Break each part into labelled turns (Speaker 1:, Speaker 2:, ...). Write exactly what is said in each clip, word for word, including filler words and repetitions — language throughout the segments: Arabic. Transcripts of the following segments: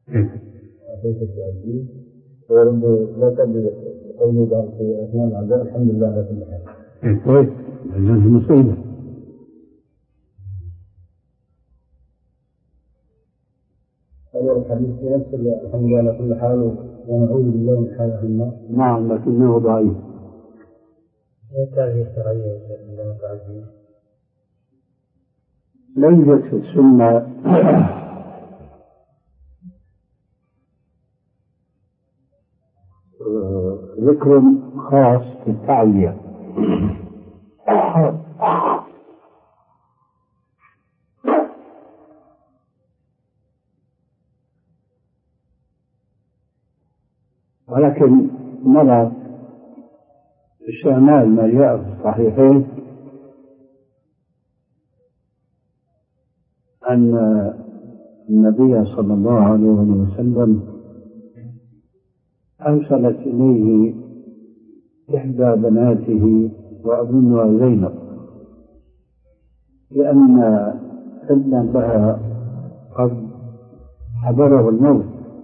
Speaker 1: كيف تؤديه؟ ولم لا تبدو قوله بعض في أثناء العزاء الحمد لله على كل حال.
Speaker 2: كويس، هذه مصيبة.
Speaker 1: أول الحديث في نفس الحمد لله على كل حال ونعوذ بالله من حال أهل النار.
Speaker 2: نعم، لكنه ضعيف.
Speaker 1: هذه الشرعية عندما تعزيه
Speaker 2: لا يوجد في السنة ذكر خاص في التعزية. ولكن نرى استعمال ما جاء في الصحيحين أن النبي صلى الله عليه وسلم أرسلت إليه إحدى بناته وأظنها زينب، لأن ابنا لها قد حضره الموت،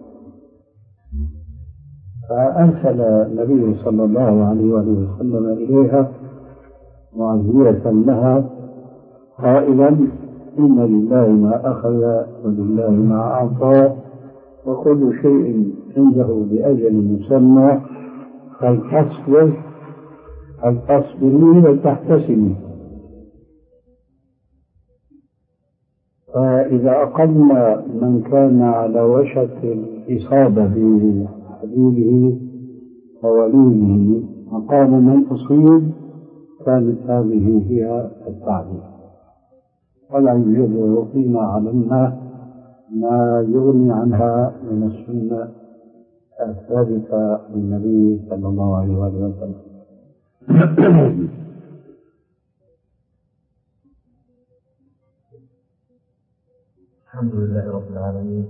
Speaker 2: فأرسل النبي صلى الله عليه وسلم إليها معزية لها قائلا: إن لله ما أخذ ولله ما أعطى وكل شيء عنده بأجل مسمى فلتصبر فلتصبري ولتحتسبي. فإذا أقمنا من كان على وشك الإصابة بحبيبه ووليه مقام من أصيب كانت هذه هي التعليم. ولا يوجد فيما علمنا ما يغني عنها من السنة الثابتة للنبي صلى الله عليه وسلم.
Speaker 1: الحمد لله رب العالمين،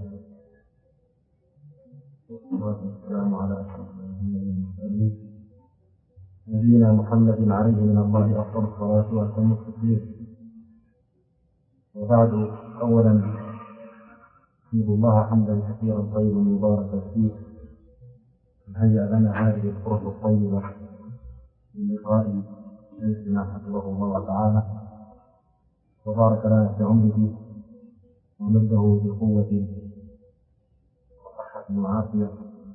Speaker 1: والصلاة والسلام على أشرف المرسلين نبينا محمد عليه من الله أفضل الصلاة وأتم التسليم. وبعد، أولا أحمد الله حمدا كثيرا طيبا مباركا فيه هيأ لنا هذه الفرصة الطيبة من لقاء شيخنا حفظه الله تعالى وبارك لنا في عمره ومده بقوة وصحة وعافية.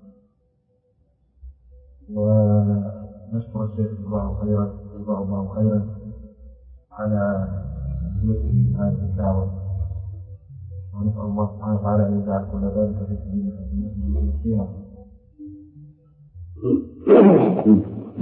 Speaker 1: ونشكر الشيخ جزاه خيرا جزاه الله خيرا على مثل هذه الدعوة، ونسأل الله سبحانه وتعالى أن يجعل كل ذلك في سبيل حسناته ويؤتيه.